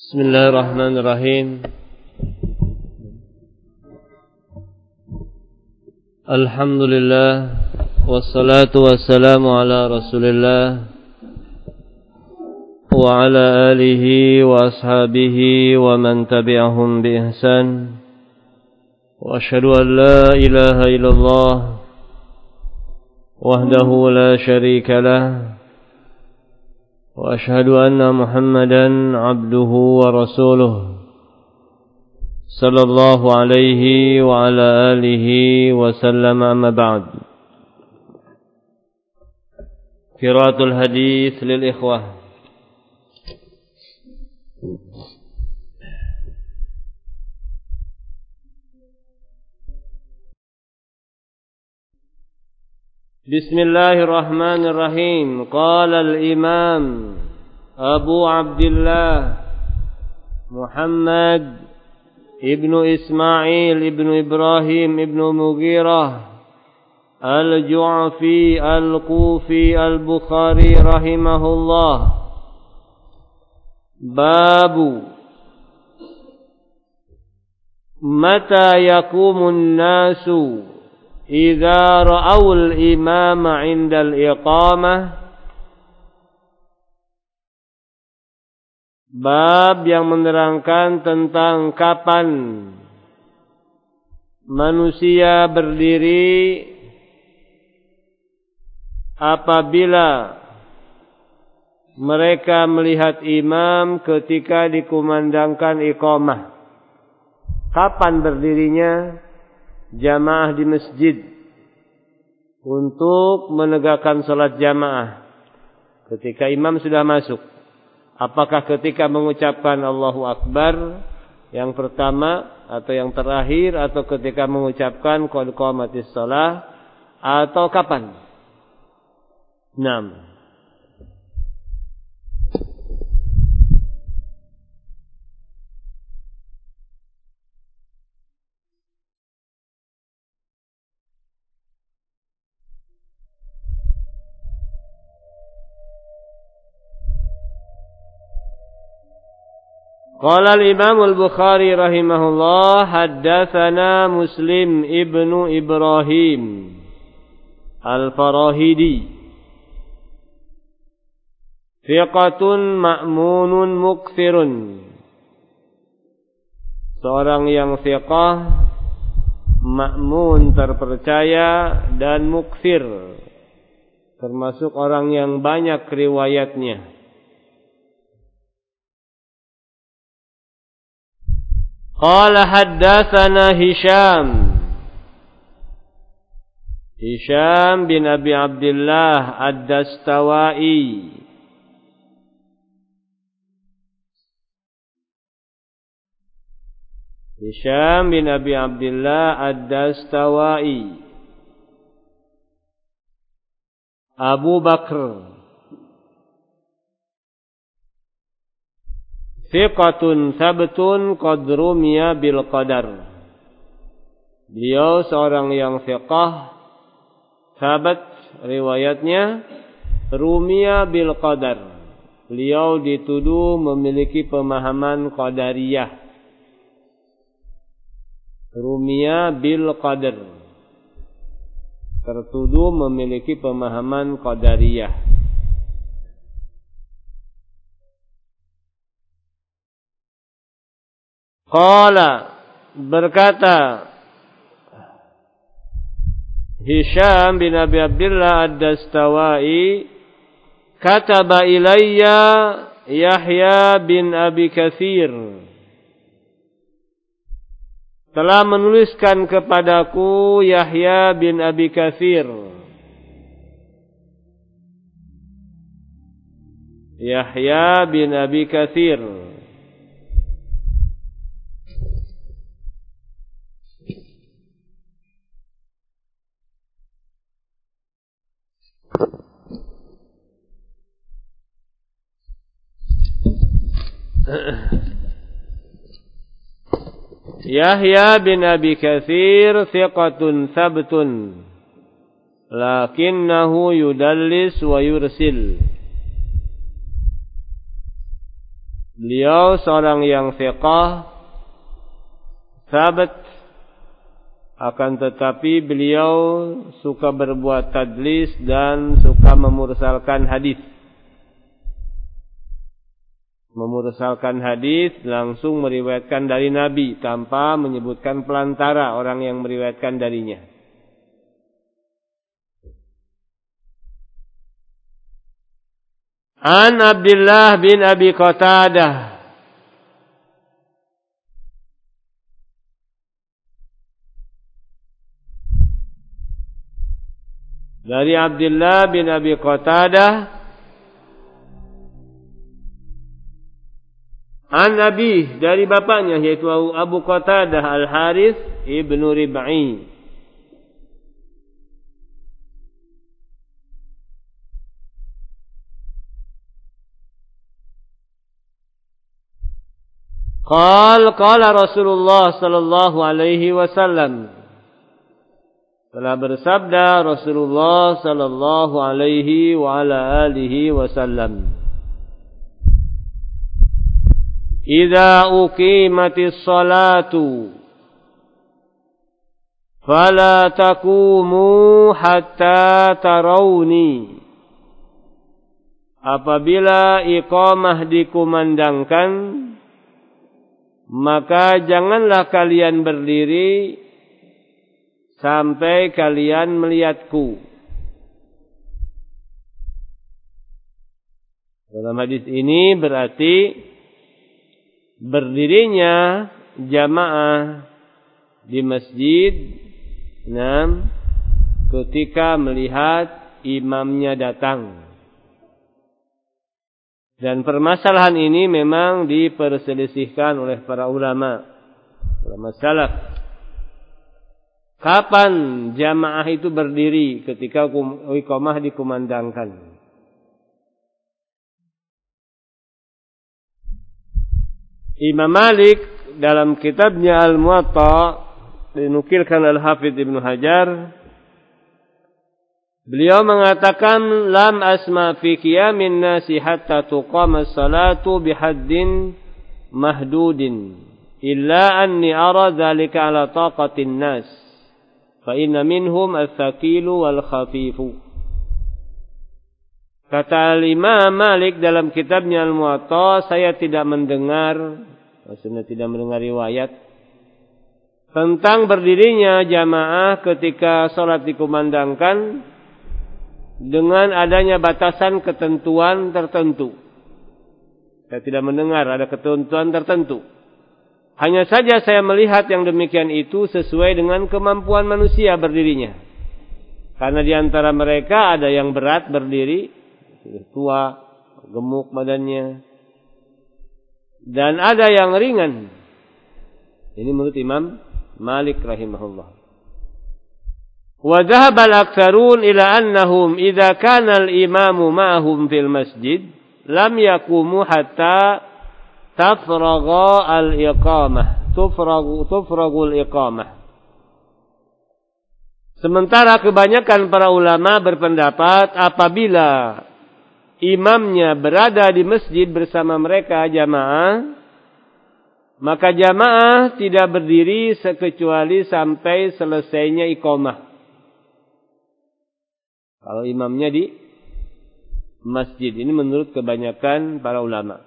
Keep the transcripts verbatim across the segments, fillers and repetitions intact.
Bismillahirrahmanirrahim. Alhamdulillah, wassalatu wassalamu ala Rasulillah wa ala alihi wa ashabihi wa man tabi'ahum bi ihsan. Wa asyhadu an la ilaha illallah wahdahu la syarika lah. وأشهد أن محمدا عبده ورسوله صلى الله عليه وعلى آله وسلم. أما بعد، قراءة الحديث للإخوة. بسم الله الرحمن الرحيم. قال الإمام أبو عبد الله محمد ابن إسماعيل ابن إبراهيم ابن مغيرة الجعفي الكوفي البخاري رحمه الله: باب متى يقوم الناس إذا رأوا الإمام عند الإقامة. Bab yang menerangkan tentang kapan manusia berdiri apabila mereka melihat imam ketika dikumandangkan iqamah. Kapan berdirinya jamaah di masjid untuk menegakkan salat jamaah ketika imam sudah masuk? Apakah ketika mengucapkan Allahu Akbar yang pertama atau yang terakhir, atau ketika mengucapkan qad qamatis shalah, atau kapan? Naam. Qala al-Imam al-Bukhari rahimahullah: haddatsana Muslim ibnu Ibrahim al-Farahidi, thiqatun ma'munun mukthirun, seorang yang thiqah, ma'mun terpercaya, dan mukthir termasuk orang yang banyak riwayatnya. Qala haddatsana Hisham Hisham bin Abi Abdullah ad-Dastawai, Hisham bin Abi Abdullah ad-Dastawai, Abu Bakr, thiqatun sabtun qad rumiya bil qadar. Beliau seorang yang thiqah, sabat riwayatnya, rumiya bil qadar. Beliau dituduh memiliki pemahaman qadariyah. Rumiya bil qadar, tertuduh memiliki pemahaman qadariyah. Qala, berkata Hisham bin Abi Abdullah ad-Dastawai, kataba ilayya Yahya bin Abi Katsir, telah menuliskan kepadaku Yahya bin Abi Katsir. Yahya bin Abi Katsir Yahya bin Abi Katsir thiqatun sabtun, lakinnahu yudallis wa yursil. Beliau seorang yang thiqah, sabat, akan tetapi beliau suka berbuat tadlis dan suka memursalkan hadis. Memursalkan hadis, langsung meriwayatkan dari Nabi tanpa menyebutkan pelantara orang yang meriwayatkan darinya. An Abdullah bin Abi Qatadah dari Abdullah bin Abi Qatadah an Abi, dari bapaknya yaitu Abu Qatadah Al-Harith ibnu Rib'i. Qala qala Rasulullah sallallahu alaihi wasallam, telah bersabda Rasulullah sallallahu alaihi wa ala alihi wasallam, idza uqimatis salatu fala taqumu hatta tarawni. Apabila iqamah dikumandangkan, maka janganlah kalian berdiri sampai kalian melihatku. Dalam hadis ini berarti berdirinya jamaah di masjid enam ketika melihat imamnya datang. Dan permasalahan ini memang diperselisihkan oleh para ulama, ulama salaf. Kapan jamaah itu berdiri ketika iqamah dikumandangkan? Imam Malik dalam kitabnya Al-Muwatta, dinukilkan Al-Hafidz Ibnu Hajar, beliau mengatakan, lam asma fi qiyamin nasi hatta tuqama as-salatu bihaddin mahdudin illa anni ara dzalika ala taqatin nas fa inna minhum al-thaqilu wal khafifu. Kata Imam Malik dalam kitabnya Al-Muwatta, saya tidak mendengar, maksudnya tidak mendengar riwayat tentang berdirinya jamaah ketika salat dikumandangkan dengan adanya batasan ketentuan tertentu. Saya tidak mendengar ada ketentuan tertentu. Hanya saja saya melihat yang demikian itu sesuai dengan kemampuan manusia berdirinya. Karena di antara mereka ada yang berat berdiri, tua, gemuk badannya, dan ada yang ringan. Ini menurut Imam Malik rahimahullah. Wa dhahaba al-aktsarun ila annahum idza kana al-imamu ma'ahum fil masjid lam yaqumu hatta tafragha al-iqamah tufragu tufragul iqamah. Sementara kebanyakan para ulama berpendapat apabila imamnya berada di masjid bersama mereka jamaah, maka jamaah tidak berdiri kecuali sampai selesainya iqamah. Kalau imamnya di masjid, ini menurut kebanyakan para ulama.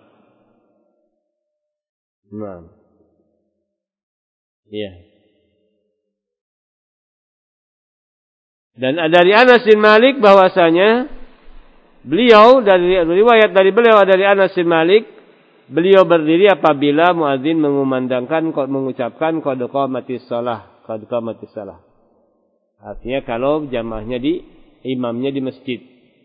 Nah, iya. Dan dari Anas bin Malik bahwasanya beliau, dari riwayat dari beliau dari Anas bin Malik, beliau berdiri apabila muadzin mengumandangkan, mengucapkan qad qamatis shalah, qad qamatis shalah. Artinya kalau jamaahnya di imamnya di masjid.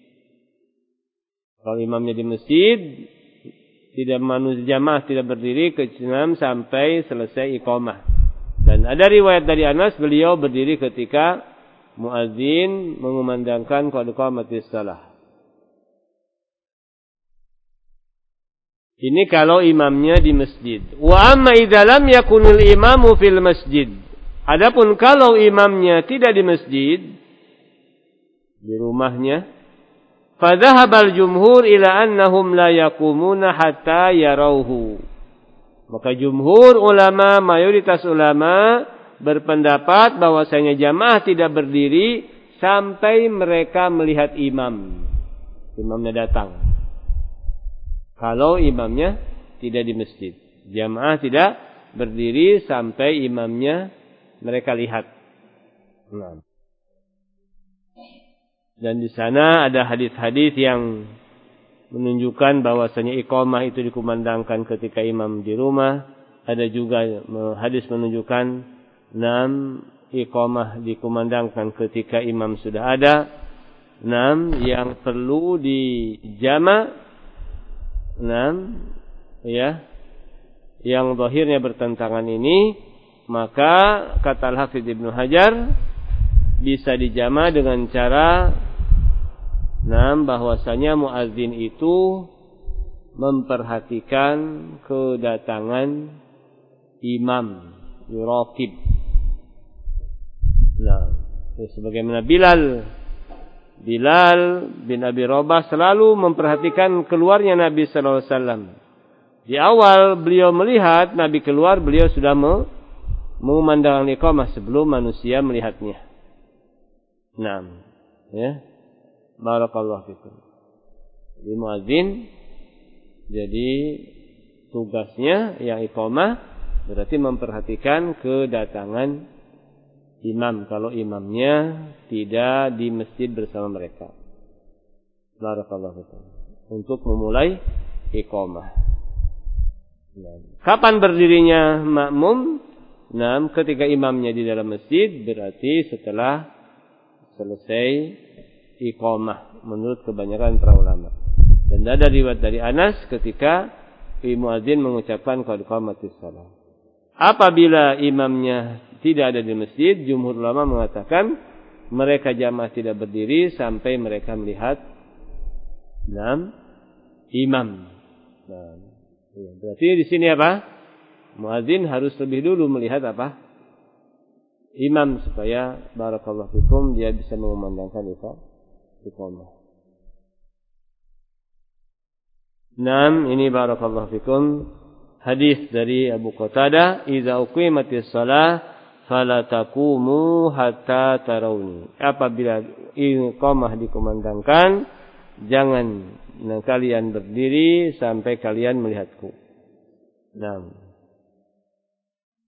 Kalau imamnya di masjid, tidak manusia jamaah tidak berdiri kecuali sampai selesai iqamah. Dan ada riwayat dari Anas, beliau berdiri ketika muadzin mengumandangkan qad qamatis shalah. Ini kalau imamnya di masjid. Wa amma idza lam yakunil imamu fil masjid. Adapun kalau imamnya tidak di masjid, di rumahnya Fadhahabal jumhur ila annahum la yaqumuna hatta yarauhu. Maka jumhur ulama, mayoritas ulama berpendapat bahwasanya jamaah tidak berdiri sampai mereka melihat imam. Imamnya datang. Kalau imamnya tidak di masjid, jamaah tidak berdiri sampai imamnya mereka lihat. Nah. Dan di sana ada hadis-hadis yang menunjukkan bahwasanya iqamah itu dikumandangkan ketika imam di rumah. Ada juga hadis menunjukkan enam iqamah dikumandangkan ketika imam sudah ada. Enam yang perlu dijama. Enam ya. Yang zahirnya bertentangan ini, maka kata Al-Hafidz Ibnu Hajar bisa dijama dengan cara enam bahwasanya muadzin itu memperhatikan kedatangan imam, yuraqib. Nah, sebagaimana Bilal Bilal bin Abi Rabah selalu memperhatikan keluarnya Nabi sallallahu alaihi wasallam. Di awal beliau melihat Nabi keluar, beliau sudah mengumandangkan iqamah sebelum manusia melihatnya. Nah, ya. Barakallahu fikum. Jadi muadzin, jadi tugasnya yang iqamah berarti memperhatikan kedatangan imam kalau imamnya tidak di masjid bersama mereka. Barakallahu fikum. Untuk memulai iqamah. Kapan berdirinya makmum? Nah, ketika imamnya di dalam masjid berarti setelah selesai iqamah menurut kebanyakan para ulama. Dan ada riwayat dari Anas ketika muadzin mengucapkan qad qamatis shalah. Apabila imamnya tidak ada di masjid, jumhur ulama mengatakan mereka jamaah tidak berdiri sampai mereka melihat enam imam. Nah, berarti di sini apa? Muadzin harus lebih dulu melihat apa? Imam supaya barakallahu fikum dia bisa mengumandangkan itu. Iqamah. Naam, ini barakallahu fikum hadis dari Abu Qatadah, "Idza uqimatis shalah fala taqumu hatta tarawni." Apabila iqamah dikumandangkan, jangan kalian berdiri sampai kalian melihatku. Naam.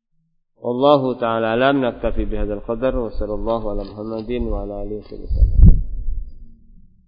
Wallahu ta'ala alam, naktafi bihadzal qadar wa sallallahu ala Muhammadin wa ala alihi wasallam.